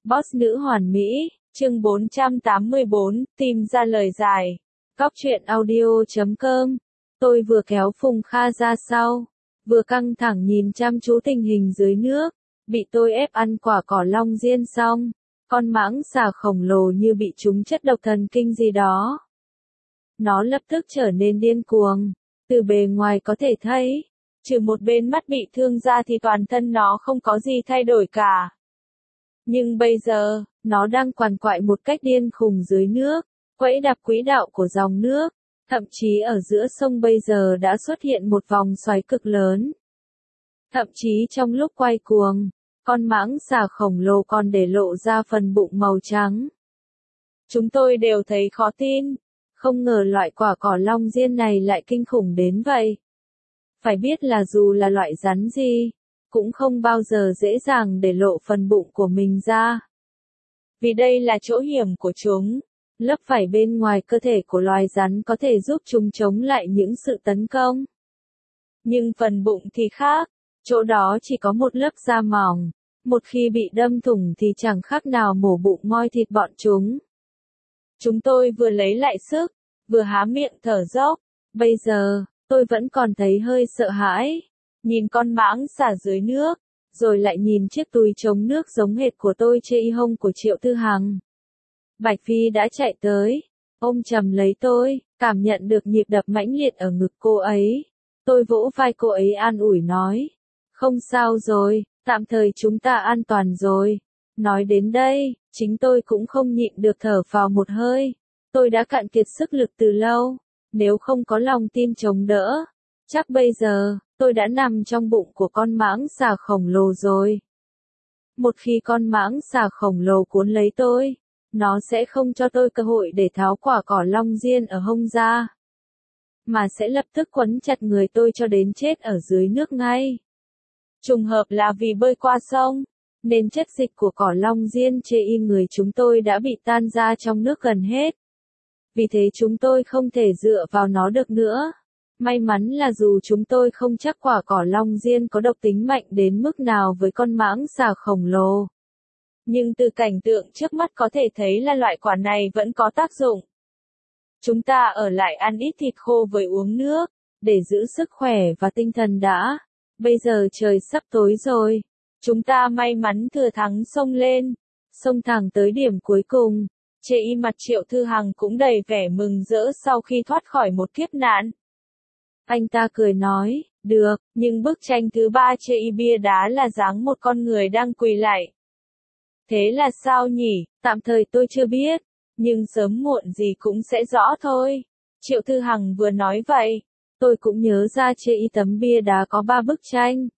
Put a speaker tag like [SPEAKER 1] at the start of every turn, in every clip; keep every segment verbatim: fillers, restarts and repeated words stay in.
[SPEAKER 1] Boss nữ hoàn mỹ, chương bốn trăm tám mươi bốn, tìm ra lời giải. Cóc truyện audio chấm com. Tôi vừa kéo Phùng Kha ra sau, vừa căng thẳng nhìn chăm chú tình hình dưới nước, bị tôi ép ăn quả cỏ long diên xong, con mãng xà khổng lồ như bị trúng chất độc thần kinh gì đó. Nó lập tức trở nên điên cuồng, từ bề ngoài có thể thấy, trừ một bên mắt bị thương ra thì toàn thân nó không có gì thay đổi cả. Nhưng bây giờ, nó đang quằn quại một cách điên khùng dưới nước, quẫy đạp quỹ đạo của dòng nước, thậm chí ở giữa sông bây giờ đã xuất hiện một vòng xoáy cực lớn. Thậm chí trong lúc quay cuồng, con mãng xà khổng lồ còn để lộ ra phần bụng màu trắng. Chúng tôi đều thấy khó tin, không ngờ loại quả cỏ long diên này lại kinh khủng đến vậy. Phải biết là dù là loại rắn gì, cũng không bao giờ dễ dàng để lộ phần bụng của mình ra. Vì đây là chỗ hiểm của chúng, lớp vảy bên ngoài cơ thể của loài rắn có thể giúp chúng chống lại những sự tấn công. Nhưng phần bụng thì khác, chỗ đó chỉ có một lớp da mỏng, một khi bị đâm thủng thì chẳng khác nào mổ bụng moi thịt bọn chúng. Chúng tôi vừa lấy lại sức, vừa há miệng thở dốc, bây giờ, tôi vẫn còn thấy hơi sợ hãi. Nhìn con mãng xà dưới nước, rồi lại nhìn chiếc túi chống nước giống hệt của tôi trên y hông của Triệu Thư Hằng. Bạch Phi đã chạy tới, ôm chầm lấy tôi, cảm nhận được nhịp đập mãnh liệt ở ngực cô ấy. Tôi vỗ vai cô ấy an ủi nói, không sao rồi, tạm thời chúng ta an toàn rồi. Nói đến đây, chính tôi cũng không nhịn được thở vào một hơi. Tôi đã cạn kiệt sức lực từ lâu, nếu không có lòng tin chống đỡ, chắc bây giờ, tôi đã nằm trong bụng của con mãng xà khổng lồ rồi. Một khi con mãng xà khổng lồ cuốn lấy tôi, nó sẽ không cho tôi cơ hội để tháo quả cỏ long diên ở hông ra, mà sẽ lập tức quấn chặt người tôi cho đến chết ở dưới nước ngay. Trùng hợp là vì bơi qua sông, nên chất dịch của cỏ long diên trên y người chúng tôi đã bị tan ra trong nước gần hết. Vì thế chúng tôi không thể dựa vào nó được nữa. May mắn là dù chúng tôi không chắc quả cỏ long diên có độc tính mạnh đến mức nào với con mãng xà khổng lồ. Nhưng từ cảnh tượng trước mắt có thể thấy là loại quả này vẫn có tác dụng. Chúng ta ở lại ăn ít thịt khô với uống nước, để giữ sức khỏe và tinh thần đã. Bây giờ trời sắp tối rồi. Chúng ta may mắn thừa thắng xông lên, xông thẳng tới điểm cuối cùng. Trên y mặt Triệu Thư Hằng cũng đầy vẻ mừng rỡ sau khi thoát khỏi một kiếp nạn. Anh ta cười nói, được, nhưng bức tranh thứ ba trên y bia đá là dáng một con người đang quỳ lại. Thế là sao nhỉ, tạm thời tôi chưa biết, nhưng sớm muộn gì cũng sẽ rõ thôi. Triệu Thư Hằng vừa nói vậy, tôi cũng nhớ ra trên y tấm bia đá có ba bức tranh.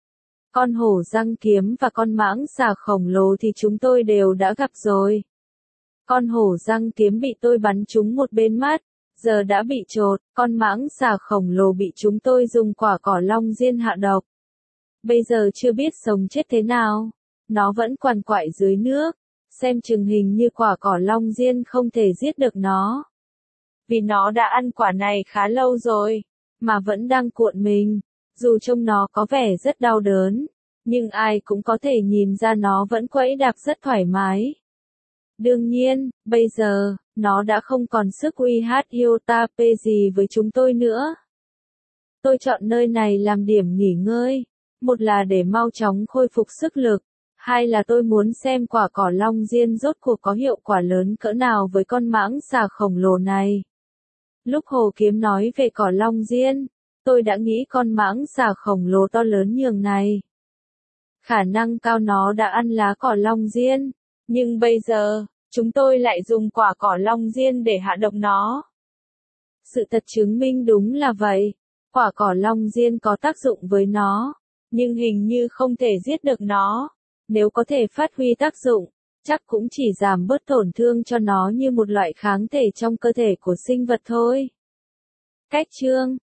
[SPEAKER 1] Con hổ răng kiếm và con mãng xà khổng lồ thì chúng tôi đều đã gặp rồi. Con hổ răng kiếm bị tôi bắn trúng một bên mắt, giờ đã bị chột, con mãng xà khổng lồ bị chúng tôi dùng quả cỏ long diên hạ độc. Bây giờ chưa biết sống chết thế nào, nó vẫn quằn quại dưới nước, xem chừng hình như quả cỏ long diên không thể giết được nó. Vì nó đã ăn quả này khá lâu rồi, mà vẫn đang cuộn mình, dù trông nó có vẻ rất đau đớn, nhưng ai cũng có thể nhìn ra nó vẫn quẫy đạp rất thoải mái. Đương nhiên, bây giờ, nó đã không còn sức uy hát iota p gì với chúng tôi nữa. Tôi chọn nơi này làm điểm nghỉ ngơi, một là để mau chóng khôi phục sức lực, hai là tôi muốn xem quả cỏ long diên rốt cuộc có hiệu quả lớn cỡ nào với con mãng xà khổng lồ này. Lúc Hồ Kiếm nói về cỏ long diên, tôi đã nghĩ con mãng xà khổng lồ to lớn nhường này. Khả năng cao nó đã ăn lá cỏ long diên, nhưng bây giờ, chúng tôi lại dùng quả cỏ long diên để hạ độc nó. Sự thật chứng minh đúng là vậy, quả cỏ long diên có tác dụng với nó, nhưng hình như không thể giết được nó. Nếu có thể phát huy tác dụng, chắc cũng chỉ giảm bớt tổn thương cho nó như một loại kháng thể trong cơ thể của sinh vật thôi. Cách chương